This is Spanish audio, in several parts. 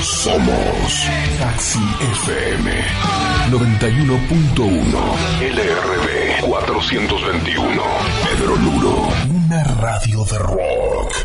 Somos Taxi FM 91.1 LRB 421 Pedro Luro, una radio de rock.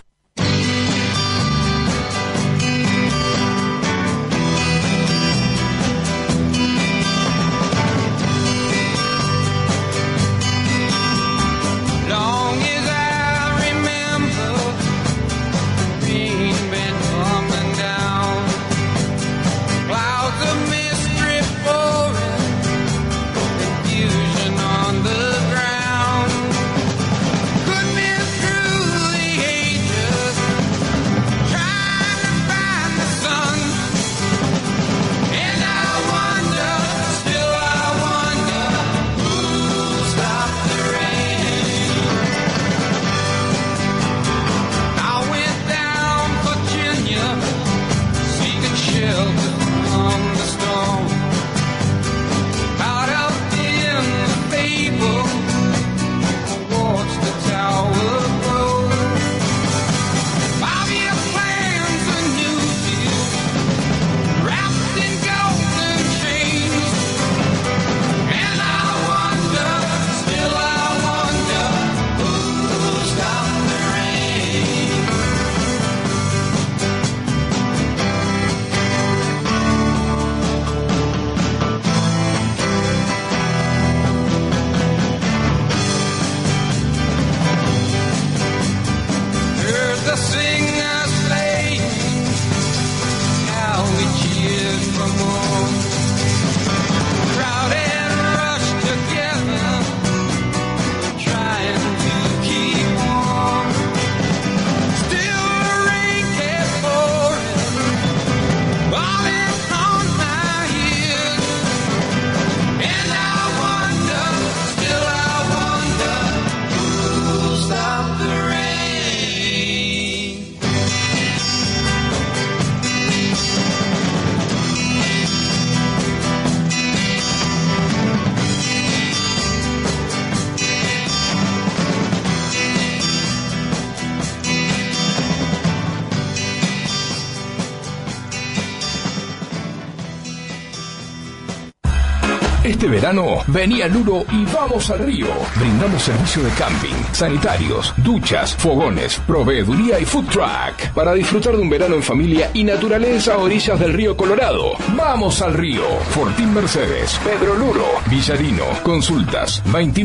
Este verano, vení a Luro y vamos al río. Brindamos servicio de camping, sanitarios, duchas, fogones, proveeduría y food truck. Para disfrutar de un verano en familia y naturaleza a orillas del río Colorado. ¡Vamos al río! Fortín Mercedes, Pedro Luro, Villarino. Consultas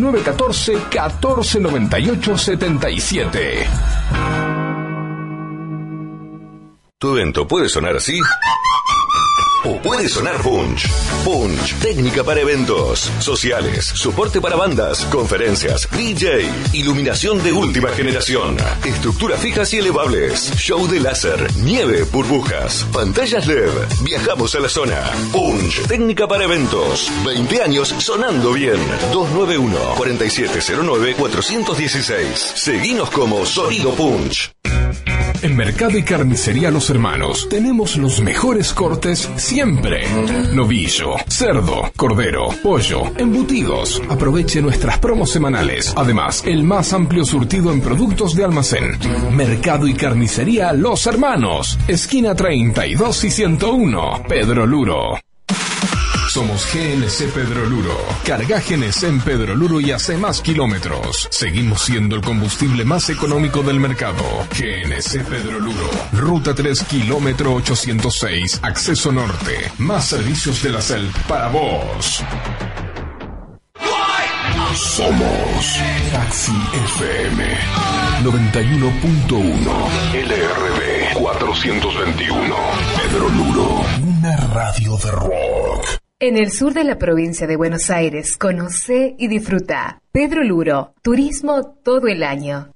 2914 1498 77. Tu evento puede sonar así o puede sonar Punch. Punch, técnica para eventos sociales, soporte para bandas, conferencias, DJ, iluminación de última generación, estructuras fijas y elevables, show de láser, nieve, burbujas, pantallas LED. Viajamos a la zona. Punch, técnica para eventos. 20 años sonando bien. 291-4709-416. Seguinos como Sonido Punch. En Mercado y Carnicería Los Hermanos tenemos los mejores cortes siempre. Novillo, cerdo, cordero, pollo, embutidos. Aproveche nuestras promos semanales. Además, el más amplio surtido en productos de almacén. Mercado y Carnicería Los Hermanos. Esquina 32 y 101. Pedro Luro. Somos GNC Pedro Luro. Carga GNC en Pedro Luro y hace más kilómetros. Seguimos siendo el combustible más económico del mercado. GNC Pedro Luro. Ruta 3, kilómetro 806. Acceso norte. Más servicios de la CELP para vos. Somos Taxi FM 91.1 LRB 421 Pedro Luro, una radio de rock. En el sur de la provincia de Buenos Aires, conoce y disfruta. Pedro Luro, turismo todo el año.